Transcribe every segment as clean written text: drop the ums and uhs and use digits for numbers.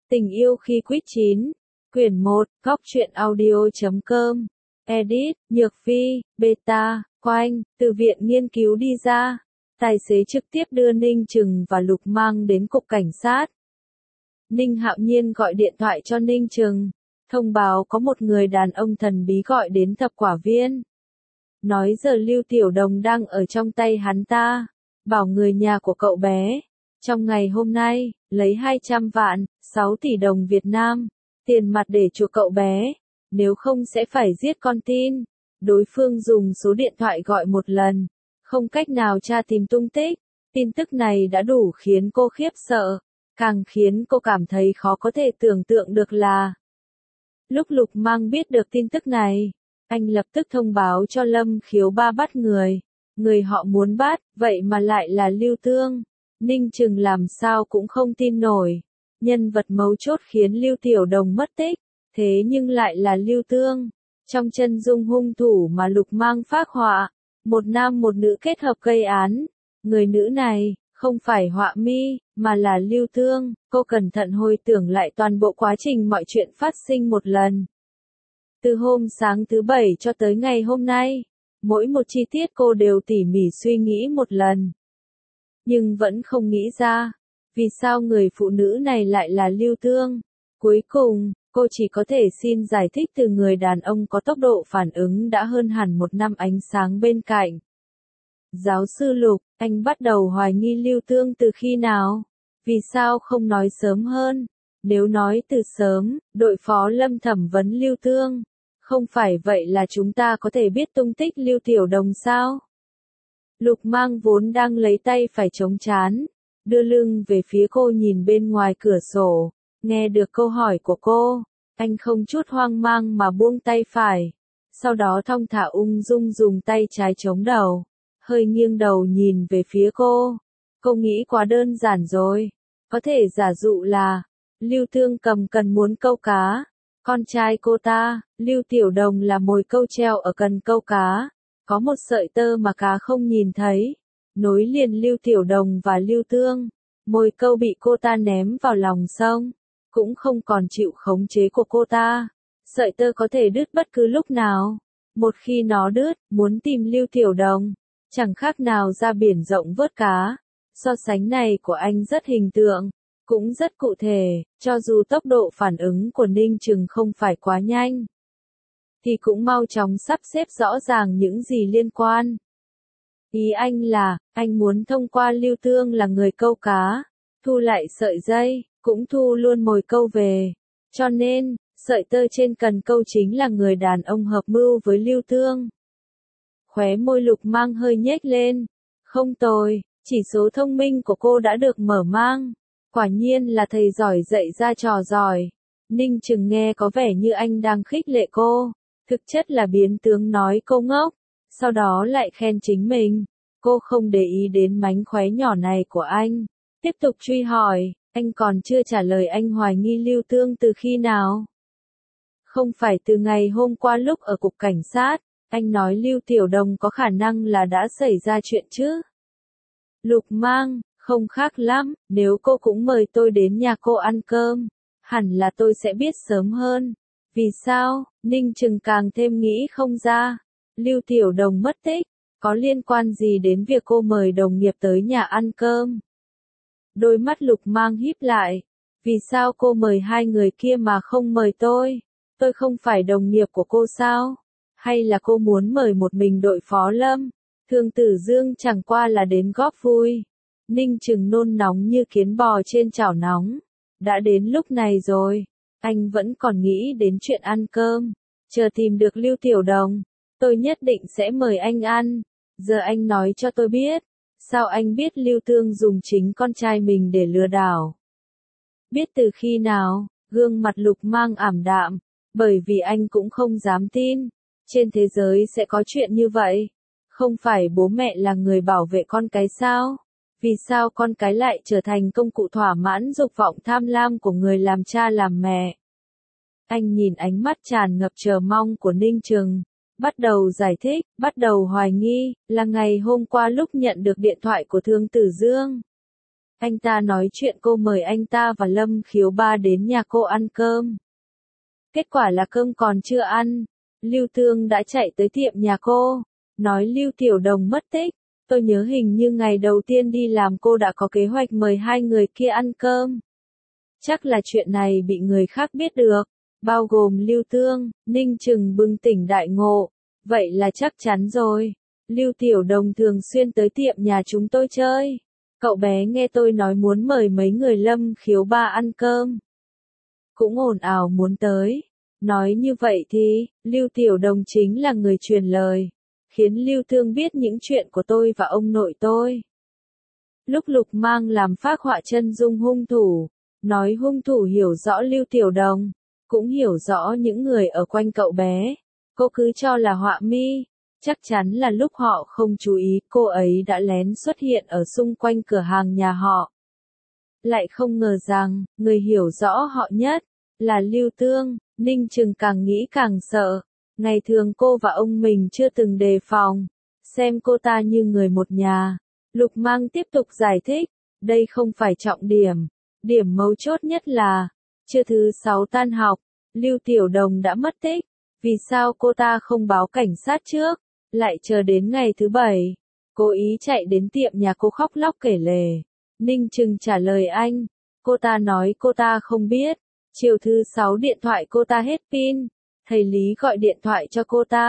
Tình yêu khi quýt chín. Quyển 1, Góc truyện audio.com. Edit, Nhược Phi, Beta, Quanh, từ viện nghiên cứu đi ra. Tài xế trực tiếp đưa Ninh Trừng và Lục Mang đến cục cảnh sát. Ninh Hạo Nhiên gọi điện thoại cho Ninh Trừng, thông báo có một người đàn ông thần bí gọi đến Thập Quả Viên. Nói giờ Lưu Tiểu Đồng đang ở trong tay hắn ta, bảo người nhà của cậu bé, trong ngày hôm nay, lấy 200 vạn, 6 tỷ đồng Việt Nam, tiền mặt để chuộc cậu bé, nếu không sẽ phải giết con tin. Đối phương dùng số điện thoại gọi một lần, không cách nào tra tìm tung tích. Tin tức này đã đủ khiến cô khiếp sợ, càng khiến cô cảm thấy khó có thể tưởng tượng được là lúc Lục Mang biết được tin tức này, anh lập tức thông báo cho Lâm Khiếu Ba bắt người họ muốn bắt, vậy mà lại là Lưu Tương. Ninh Trừng làm sao cũng không tin nổi, nhân vật mấu chốt khiến Lưu Tiểu Đồng mất tích, thế nhưng lại là Lưu Tương. Trong chân dung hung thủ mà Lục Mang phác họa, một nam một nữ kết hợp gây án, người nữ này không phải họa mi, mà là Lưu Tương. Cô cẩn thận hồi tưởng lại toàn bộ quá trình mọi chuyện phát sinh một lần. Từ hôm sáng thứ Bảy cho tới ngày hôm nay, mỗi một chi tiết cô đều tỉ mỉ suy nghĩ một lần. Nhưng vẫn không nghĩ ra, vì sao người phụ nữ này lại là Lưu Tương. Cuối cùng, cô chỉ có thể xin giải thích từ người đàn ông có tốc độ phản ứng đã hơn hẳn một năm ánh sáng bên cạnh. Giáo sư Lục, anh bắt đầu hoài nghi Lưu Tương từ khi nào? Vì sao không nói sớm hơn? Nếu nói từ sớm, đội phó Lâm thẩm vấn Lưu Tương. Không phải vậy là chúng ta có thể biết tung tích Lưu Tiểu Đồng sao? Lục Mang vốn đang lấy tay phải chống trán, đưa lưng về phía cô nhìn bên ngoài cửa sổ. Nghe được câu hỏi của cô, anh không chút hoang mang mà buông tay phải. Sau đó thong thả ung dung dùng tay trái chống đầu, hơi nghiêng đầu nhìn về phía cô. Cô nghĩ quá đơn giản rồi. Có thể giả dụ là Lưu Tương cầm cần muốn câu cá. Con trai cô ta, Lưu Tiểu Đồng là mồi câu treo ở cần câu cá. Có một sợi tơ mà cá không nhìn thấy, nối liền Lưu Tiểu Đồng và Lưu Tương. Mồi câu bị cô ta ném vào lòng sông, cũng không còn chịu khống chế của cô ta. Sợi tơ có thể đứt bất cứ lúc nào. Một khi nó đứt, muốn tìm Lưu Tiểu Đồng, chẳng khác nào ra biển rộng vớt cá. So sánh này của anh rất hình tượng, cũng rất cụ thể, cho dù tốc độ phản ứng của Ninh Trừng không phải quá nhanh, thì cũng mau chóng sắp xếp rõ ràng những gì liên quan. Ý anh là, anh muốn thông qua Lưu Tương là người câu cá, thu lại sợi dây, cũng thu luôn mồi câu về. Cho nên, sợi tơ trên cần câu chính là người đàn ông hợp mưu với Lưu Tương. Khóe môi Lục Mang hơi nhếch lên. Không tồi, chỉ số thông minh của cô đã được mở mang. Quả nhiên là thầy giỏi dạy ra trò giỏi. Ninh Trừng nghe có vẻ như anh đang khích lệ cô, thực chất là biến tướng nói cô ngốc, sau đó lại khen chính mình. Cô không để ý đến mánh khóe nhỏ này của anh, tiếp tục truy hỏi, anh còn chưa trả lời anh hoài nghi Lưu Tương từ khi nào? Không phải từ ngày hôm qua lúc ở cục cảnh sát, anh nói Lưu Tiểu Đồng có khả năng là đã xảy ra chuyện chứ? Lục Mang, không khác lắm, nếu cô cũng mời tôi đến nhà cô ăn cơm, hẳn là tôi sẽ biết sớm hơn. Vì sao? Ninh Trừng càng thêm nghĩ không ra. Lưu Tiểu Đồng mất tích, có liên quan gì đến việc cô mời đồng nghiệp tới nhà ăn cơm? Đôi mắt Lục Mang híp lại. Vì sao cô mời hai người kia mà không mời tôi? Tôi không phải đồng nghiệp của cô sao? Hay là cô muốn mời một mình đội phó Lâm? Thương Tử Dương chẳng qua là đến góp vui. Ninh Trừng nôn nóng như kiến bò trên chảo nóng. Đã đến lúc này rồi, anh vẫn còn nghĩ đến chuyện ăn cơm. Chờ tìm được Lưu Tiểu Đồng, tôi nhất định sẽ mời anh ăn. Giờ anh nói cho tôi biết, sao anh biết Lưu Tương dùng chính con trai mình để lừa đảo? Biết từ khi nào? Gương mặt Lục Mang ảm đạm, bởi vì anh cũng không dám tin. Trên thế giới sẽ có chuyện như vậy. Không phải bố mẹ là người bảo vệ con cái sao? Vì sao con cái lại trở thành công cụ thỏa mãn dục vọng tham lam của người làm cha làm mẹ? Anh nhìn ánh mắt tràn ngập chờ mong của Ninh Trừng, bắt đầu giải thích, bắt đầu hoài nghi, là ngày hôm qua lúc nhận được điện thoại của Thương Tử Dương. Anh ta nói chuyện cô mời anh ta và Lâm Khiếu Ba đến nhà cô ăn cơm. Kết quả là cơm còn chưa ăn, Lưu Tương đã chạy tới tiệm nhà cô, nói Lưu Tiểu Đồng mất tích. Tôi nhớ hình như ngày đầu tiên đi làm cô đã có kế hoạch mời hai người kia ăn cơm. Chắc là chuyện này bị người khác biết được, bao gồm Lưu Tương. Ninh Trừng bừng tỉnh đại ngộ. Vậy là chắc chắn rồi. Lưu Tiểu Đồng thường xuyên tới tiệm nhà chúng tôi chơi. Cậu bé nghe tôi nói muốn mời mấy người Lâm Khiếu Ba ăn cơm, cũng ồn ào muốn tới. Nói như vậy thì, Lưu Tiểu Đồng chính là người truyền lời, khiến Lưu Tương biết những chuyện của tôi và ông nội tôi. Lúc Lục Mang làm phác họa chân dung hung thủ, nói hung thủ hiểu rõ Lưu Tiểu Đồng, cũng hiểu rõ những người ở quanh cậu bé. Cô cứ cho là họa mi, chắc chắn là lúc họ không chú ý cô ấy đã lén xuất hiện ở xung quanh cửa hàng nhà họ. Lại không ngờ rằng, người hiểu rõ họ nhất, là Lưu Tương. Ninh Trừng càng nghĩ càng sợ. Ngày thường cô và ông mình chưa từng đề phòng, xem cô ta như người một nhà. Lục Mang tiếp tục giải thích, đây không phải trọng điểm. Điểm mấu chốt nhất là, trưa thứ 6 tan học, Lưu Tiểu Đồng đã mất tích. Vì sao cô ta không báo cảnh sát trước, lại chờ đến ngày thứ 7, cố ý chạy đến tiệm nhà cô khóc lóc kể lể. Ninh Trừng trả lời anh, cô ta nói cô ta không biết. Chiều thứ 6 điện thoại cô ta hết pin, thầy Lý gọi điện thoại cho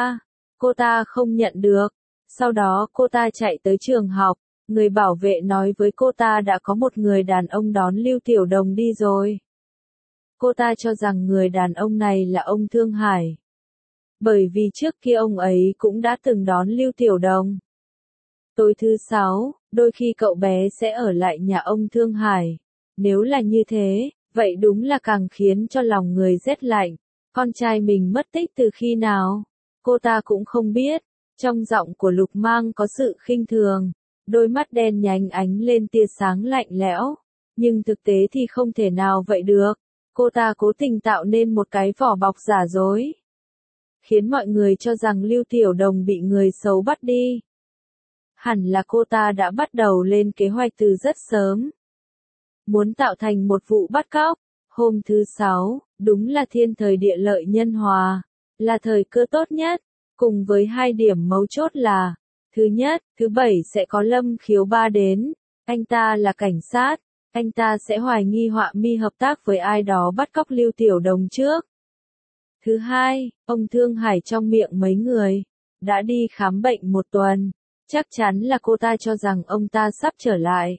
cô ta không nhận được. Sau đó cô ta chạy tới trường học, người bảo vệ nói với cô ta đã có một người đàn ông đón Lưu Tiểu Đồng đi rồi. Cô ta cho rằng người đàn ông này là ông Thương Hải, bởi vì trước kia ông ấy cũng đã từng đón Lưu Tiểu Đồng. Tối thứ 6, đôi khi cậu bé sẽ ở lại nhà ông Thương Hải. Nếu là như thế, vậy đúng là càng khiến cho lòng người rét lạnh. Con trai mình mất tích từ khi nào? Cô ta cũng không biết. Trong giọng của Lục Mang có sự khinh thường, đôi mắt đen nhánh ánh lên tia sáng lạnh lẽo. Nhưng thực tế thì không thể nào vậy được. Cô ta cố tình tạo nên một cái vỏ bọc giả dối, khiến mọi người cho rằng Lưu Tiểu Đồng bị người xấu bắt đi. Hẳn là cô ta đã bắt đầu lên kế hoạch từ rất sớm, muốn tạo thành một vụ bắt cóc. Hôm thứ 6, đúng là thiên thời địa lợi nhân hòa, là thời cơ tốt nhất, cùng với hai điểm mấu chốt là, thứ nhất, thứ 7 sẽ có Lâm Khiếu Ba đến, anh ta là cảnh sát, anh ta sẽ hoài nghi họa mi hợp tác với ai đó bắt cóc Lưu Tiểu Đồng trước. Thứ hai, ông Thương Hải trong miệng mấy người, đã đi khám bệnh một tuần, chắc chắn là cô ta cho rằng ông ta sắp trở lại.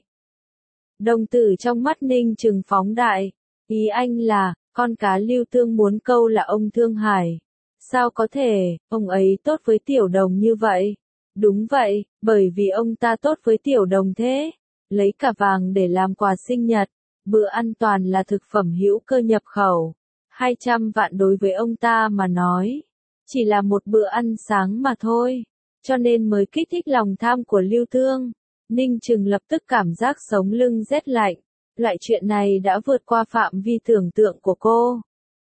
Đồng tử trong mắt Ninh Trừng phóng đại, ý anh là, con cá Lưu Tương muốn câu là ông Thương Hải. Sao có thể, ông ấy tốt với Tiểu Đồng như vậy? Đúng vậy, bởi vì ông ta tốt với Tiểu Đồng thế. Lấy cả vàng để làm quà sinh nhật, bữa ăn toàn là thực phẩm hữu cơ nhập khẩu. 200 vạn đối với ông ta mà nói, chỉ là một bữa ăn sáng mà thôi, cho nên mới kích thích lòng tham của Lưu Tương. Ninh Trừng lập tức cảm giác sống lưng rét lạnh, loại chuyện này đã vượt qua phạm vi tưởng tượng của cô.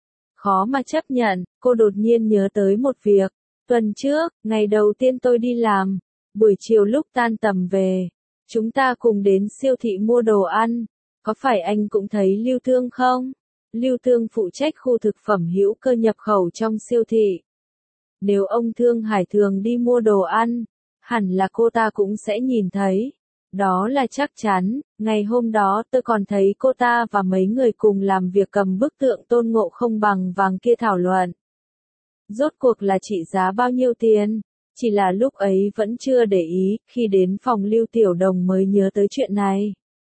Khó mà chấp nhận, cô đột nhiên nhớ tới một việc. Tuần trước, ngày đầu tiên tôi đi làm, buổi chiều lúc tan tầm về, chúng ta cùng đến siêu thị mua đồ ăn, có phải anh cũng thấy Lưu Tương không? Lưu Tương phụ trách khu thực phẩm hữu cơ nhập khẩu trong siêu thị. Nếu ông Thương Hải thường đi mua đồ ăn, hẳn là cô ta cũng sẽ nhìn thấy. Đó là chắc chắn, ngày hôm đó tôi còn thấy cô ta và mấy người cùng làm việc cầm bức tượng Tôn Ngộ Không bằng vàng kia thảo luận. Rốt cuộc là trị giá bao nhiêu tiền? Chỉ là lúc ấy vẫn chưa để ý, khi đến phòng Lưu Tiểu Đồng mới nhớ tới chuyện này.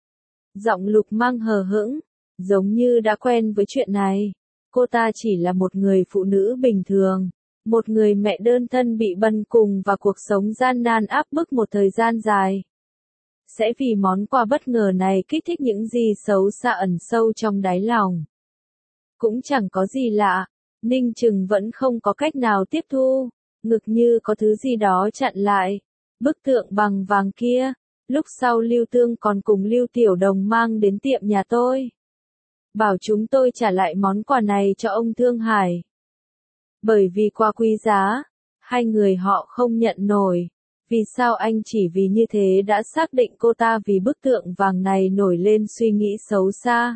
Giọng Lục Mang hờ hững, giống như đã quen với chuyện này. Cô ta chỉ là một người phụ nữ bình thường, một người mẹ đơn thân bị bần cùng và cuộc sống gian nan áp bức một thời gian dài. Sẽ vì món quà bất ngờ này kích thích những gì xấu xa ẩn sâu trong đáy lòng. Cũng chẳng có gì lạ, Ninh Trừng vẫn không có cách nào tiếp thu, ngực như có thứ gì đó chặn lại. Bức tượng bằng vàng kia, lúc sau Lưu Tương còn cùng Lưu Tiểu Đồng mang đến tiệm nhà tôi, bảo chúng tôi trả lại món quà này cho ông Thương Hải. Bởi vì quà quý giá, hai người họ không nhận nổi. Vì sao anh chỉ vì như thế đã xác định cô ta vì bức tượng vàng này nổi lên suy nghĩ xấu xa?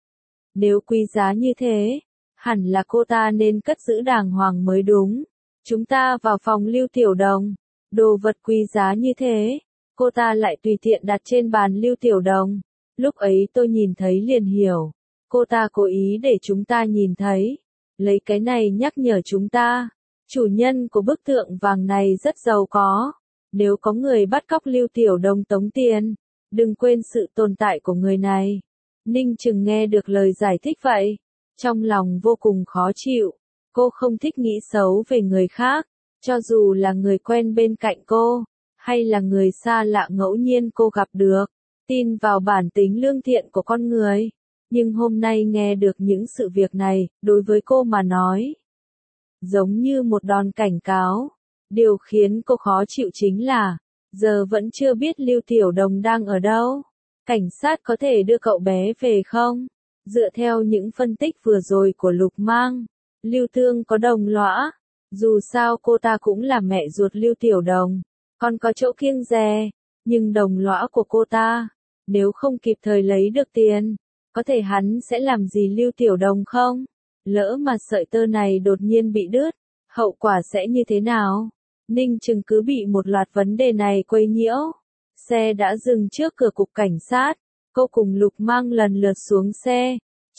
Nếu quý giá như thế, hẳn là cô ta nên cất giữ đàng hoàng mới đúng. Chúng ta vào phòng Lưu Tiểu Đồng. Đồ vật quý giá như thế, cô ta lại tùy tiện đặt trên bàn Lưu Tiểu Đồng. Lúc ấy tôi nhìn thấy liền hiểu. Cô ta cố ý để chúng ta nhìn thấy. Lấy cái này nhắc nhở chúng ta. Chủ nhân của bức tượng vàng này rất giàu có. Nếu có người bắt cóc Lưu Tiểu Đồng tống tiền, đừng quên sự tồn tại của người này. Ninh Trừng nghe được lời giải thích vậy, trong lòng vô cùng khó chịu. Cô không thích nghĩ xấu về người khác, cho dù là người quen bên cạnh cô, hay là người xa lạ ngẫu nhiên cô gặp được. Tin vào bản tính lương thiện của con người. Nhưng hôm nay nghe được những sự việc này, đối với cô mà nói, giống như một đòn cảnh cáo. Điều khiến cô khó chịu chính là, giờ vẫn chưa biết Lưu Tiểu Đồng đang ở đâu. Cảnh sát có thể đưa cậu bé về không? Dựa theo những phân tích vừa rồi của Lục Mang, Lưu Thương có đồng lõa. Dù sao cô ta cũng là mẹ ruột Lưu Tiểu Đồng, còn có chỗ kiêng dè. Nhưng đồng lõa của cô ta, nếu không kịp thời lấy được tiền, có thể hắn sẽ làm gì Lưu Tiểu Đồng không? Lỡ mà sợi tơ này đột nhiên bị đứt, hậu quả sẽ như thế nào? Ninh Trừng cứ bị một loạt vấn đề này quấy nhiễu. Xe đã dừng trước cửa cục cảnh sát. Cô cùng Lục Mang lần lượt xuống xe.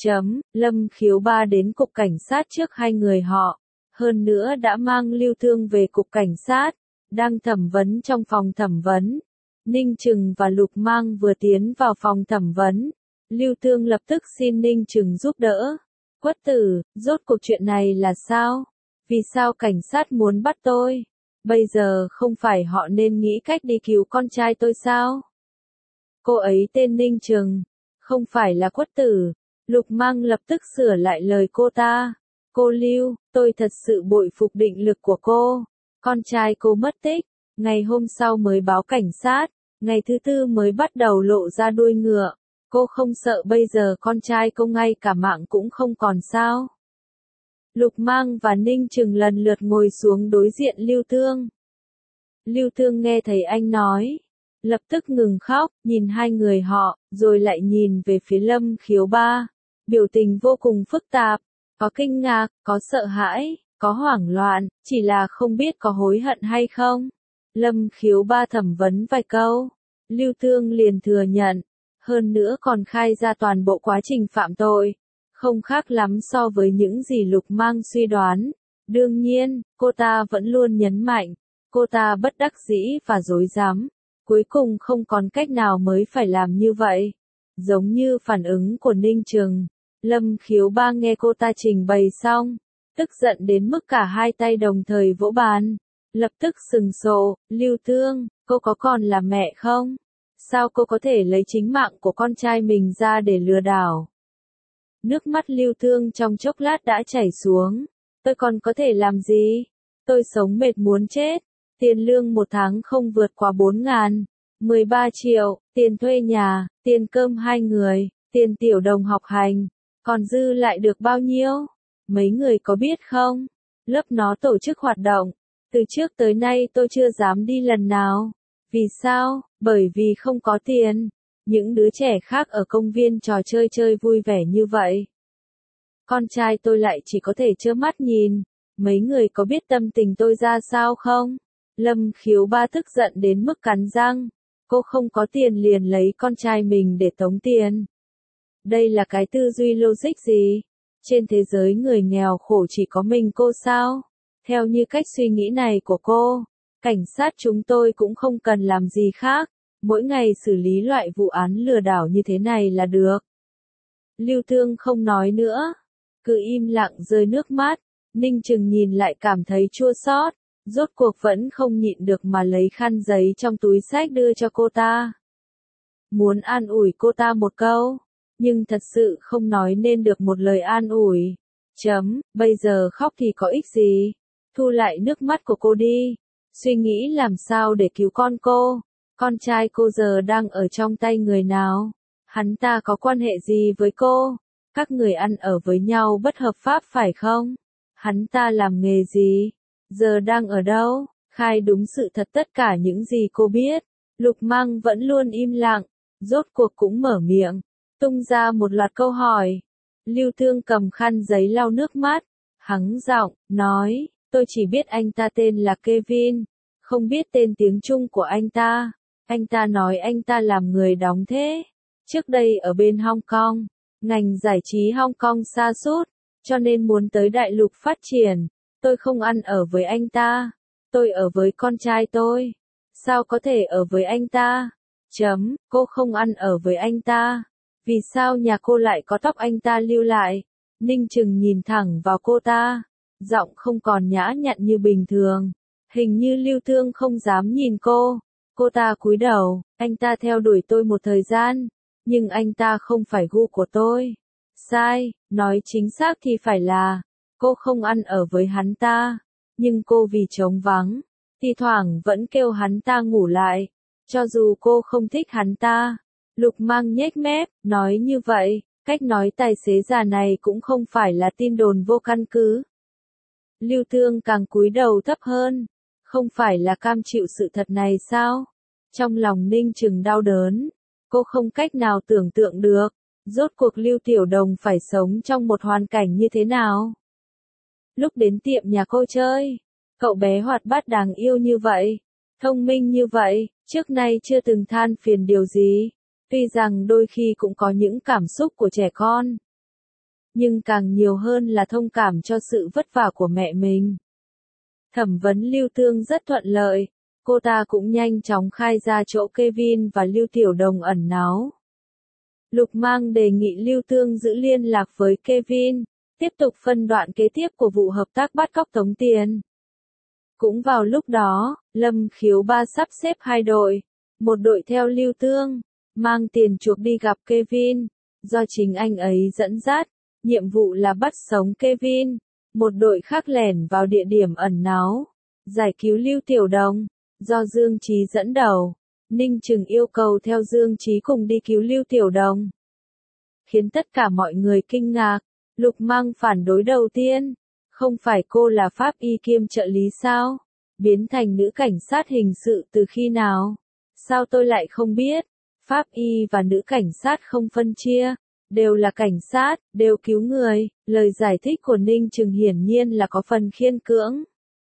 Lâm Khiếu Ba đến cục cảnh sát trước hai người họ. Hơn nữa đã mang Lưu Thương về cục cảnh sát. Đang thẩm vấn trong phòng thẩm vấn. Ninh Trừng và Lục Mang vừa tiến vào phòng thẩm vấn. Lưu Thương lập tức xin Ninh Trừng giúp đỡ. Quất tử, rốt cuộc chuyện này là sao? Vì sao cảnh sát muốn bắt tôi? Bây giờ không phải họ nên nghĩ cách đi cứu con trai tôi sao? Cô ấy tên Ninh Trừng, không phải là Quất tử. Lục Mang lập tức sửa lại lời cô ta. Cô Lưu, tôi thật sự bội phục định lực của cô. Con trai cô mất tích, ngày hôm sau mới báo cảnh sát, ngày thứ tư mới bắt đầu lộ ra đuôi ngựa. Cô không sợ bây giờ con trai cô ngay cả mạng cũng không còn sao? Lục Mang và Ninh Trừng lần lượt ngồi xuống đối diện Lưu Thương. Lưu Thương nghe thấy anh nói, lập tức ngừng khóc, nhìn hai người họ, rồi lại nhìn về phía Lâm Khiếu Ba. Biểu tình vô cùng phức tạp, có kinh ngạc, có sợ hãi, có hoảng loạn, chỉ là không biết có hối hận hay không. Lâm Khiếu Ba thẩm vấn vài câu, Lưu Thương liền thừa nhận, hơn nữa còn khai ra toàn bộ quá trình phạm tội. Không khác lắm so với những gì Lục Mang suy đoán. Đương nhiên, cô ta vẫn luôn nhấn mạnh, cô ta bất đắc dĩ và rối rắm, cuối cùng không còn cách nào mới phải làm như vậy. Giống như phản ứng của Ninh Trừng, Lâm Khiếu Ba nghe cô ta trình bày xong, tức giận đến mức cả hai tay đồng thời vỗ bàn, lập tức sừng sộ. Lưu Thương, cô có còn là mẹ không? Sao cô có thể lấy chính mạng của con trai mình ra để lừa đảo? Nước mắt Lưu Thương trong chốc lát đã chảy xuống. Tôi còn có thể làm gì? Tôi sống mệt muốn chết. Tiền lương một tháng không vượt quá 4.000, 13 triệu, tiền thuê nhà, tiền cơm hai người, tiền Tiểu Đồng học hành. Còn dư lại được bao nhiêu? Mấy người có biết không? Lớp nó tổ chức hoạt động. Từ trước tới nay tôi chưa dám đi lần nào. Vì sao? Bởi vì không có tiền. Những đứa trẻ khác ở công viên trò chơi chơi vui vẻ như vậy. Con trai tôi lại chỉ có thể trơ mắt nhìn. Mấy người có biết tâm tình tôi ra sao không? Lâm Khiếu Ba tức giận đến mức cắn răng. Cô không có tiền liền lấy con trai mình để tống tiền. Đây là cái tư duy logic gì? Trên thế giới người nghèo khổ chỉ có mình cô sao? Theo như cách suy nghĩ này của cô, cảnh sát chúng tôi cũng không cần làm gì khác. Mỗi ngày xử lý loại vụ án lừa đảo như thế này là được. Lưu Thương không nói nữa, cứ im lặng rơi nước mắt. Ninh Trừng nhìn lại cảm thấy chua xót, rốt cuộc vẫn không nhịn được mà lấy khăn giấy trong túi xách đưa cho cô ta. Muốn an ủi cô ta một câu, nhưng thật sự không nói nên được một lời an ủi. Bây giờ khóc thì có ích gì? Thu lại nước mắt của cô đi. Suy nghĩ làm sao để cứu con cô. Con trai cô giờ đang ở trong tay người nào? Hắn ta có quan hệ gì với cô? Các người ăn ở với nhau bất hợp pháp phải không? Hắn ta làm nghề gì? Giờ đang ở đâu? khai đúng sự thật tất cả những gì cô biết. Lục Mang vẫn luôn im lặng, rốt cuộc cũng mở miệng, tung ra một loạt câu hỏi. Lưu Thương cầm khăn giấy lau nước mắt, hắng giọng, nói, tôi chỉ biết anh ta tên là Kevin, không biết tên tiếng Trung của anh ta. Anh ta nói anh ta làm người đóng thế. Trước đây ở bên Hong Kong, ngành giải trí Hong Kong sa sút, cho nên muốn tới đại lục phát triển. Tôi không ăn ở với anh ta. Tôi ở với con trai tôi. Sao có thể ở với anh ta? Cô không ăn ở với anh ta. Vì sao nhà cô lại có tóc anh ta lưu lại? Ninh Trừng nhìn thẳng vào cô ta. Giọng không còn nhã nhặn như bình thường. Hình như Lưu Thương không dám nhìn cô. Cô ta cúi đầu, anh ta theo đuổi tôi một thời gian. Nhưng anh ta không phải gu của tôi. Sai, nói chính xác thì phải là, cô không ăn ở với hắn ta. Nhưng cô vì trống vắng, thi thoảng vẫn kêu hắn ta ngủ lại. Cho dù cô không thích hắn ta. Lục Mang nhếch mép, nói như vậy, cách nói tài xế già này cũng không phải là tin đồn vô căn cứ. Lưu Thương càng cúi đầu thấp hơn. Không phải là cam chịu sự thật này sao? Trong lòng Ninh Trừng đau đớn. Cô không cách nào tưởng tượng được. Rốt cuộc Lưu Tiểu Đồng phải sống trong một hoàn cảnh như thế nào? Lúc đến tiệm nhà cô chơi, cậu bé hoạt bát đáng yêu như vậy, thông minh như vậy, trước nay chưa từng than phiền điều gì. Tuy rằng đôi khi cũng có những cảm xúc của trẻ con, nhưng càng nhiều hơn là thông cảm cho sự vất vả của mẹ mình. Thẩm vấn Lưu Thương rất thuận lợi, cô ta cũng nhanh chóng khai ra chỗ Kevin và Lưu Tiểu Đồng ẩn náu. Lục Mang đề nghị Lưu Thương giữ liên lạc với Kevin, tiếp tục phân đoạn kế tiếp của vụ hợp tác bắt cóc tống tiền. Cũng vào lúc đó, Lâm Khiếu Ba sắp xếp hai đội, một đội theo Lưu Thương, mang tiền chuộc đi gặp Kevin, do chính anh ấy dẫn dắt, nhiệm vụ là bắt sống Kevin, một đội khác lẻn vào địa điểm ẩn náu, giải cứu Lưu Tiểu Đồng, do Dương Chí dẫn đầu. Ninh Trừng yêu cầu theo Dương Chí cùng đi cứu Lưu Tiểu Đồng. Khiến tất cả mọi người kinh ngạc, Lục Mang phản đối đầu tiên. Không phải cô là pháp y kiêm trợ lý sao? Biến thành nữ cảnh sát hình sự từ khi nào? Sao tôi lại không biết? Pháp y và nữ cảnh sát không phân chia, đều là cảnh sát, đều cứu người. Lời giải thích của Ninh Trừng hiển nhiên là có phần khiên cưỡng.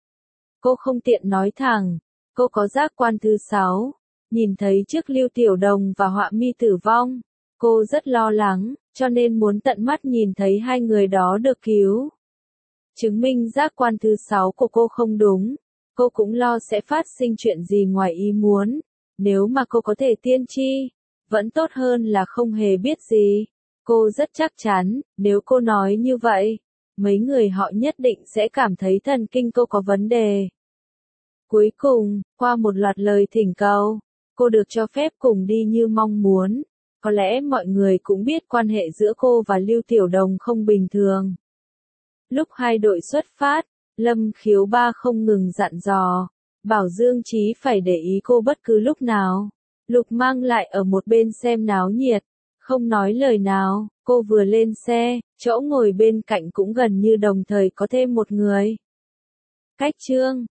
Cô không tiện nói thẳng, cô có giác quan thứ 6. Nhìn thấy trước Lưu Tiểu Đồng và Họa Mi tử vong, cô rất lo lắng, cho nên muốn tận mắt nhìn thấy hai người đó được cứu. Chứng minh giác quan thứ 6 của cô không đúng. Cô cũng lo sẽ phát sinh chuyện gì ngoài ý muốn. Nếu mà cô có thể tiên tri, vẫn tốt hơn là không hề biết gì. Cô rất chắc chắn, nếu cô nói như vậy, mấy người họ nhất định sẽ cảm thấy thần kinh cô có vấn đề. Cuối cùng, qua một loạt lời thỉnh cầu, cô được cho phép cùng đi như mong muốn. Có lẽ mọi người cũng biết quan hệ giữa cô và Lưu Tiểu Đồng không bình thường. Lúc hai đội xuất phát, Lâm Khiếu Ba không ngừng dặn dò, bảo Dương Chí phải để ý cô bất cứ lúc nào. Lục Mang lại ở một bên xem náo nhiệt, không nói lời nào. Cô vừa lên xe, chỗ ngồi bên cạnh cũng gần như đồng thời có thêm một người. Cách chương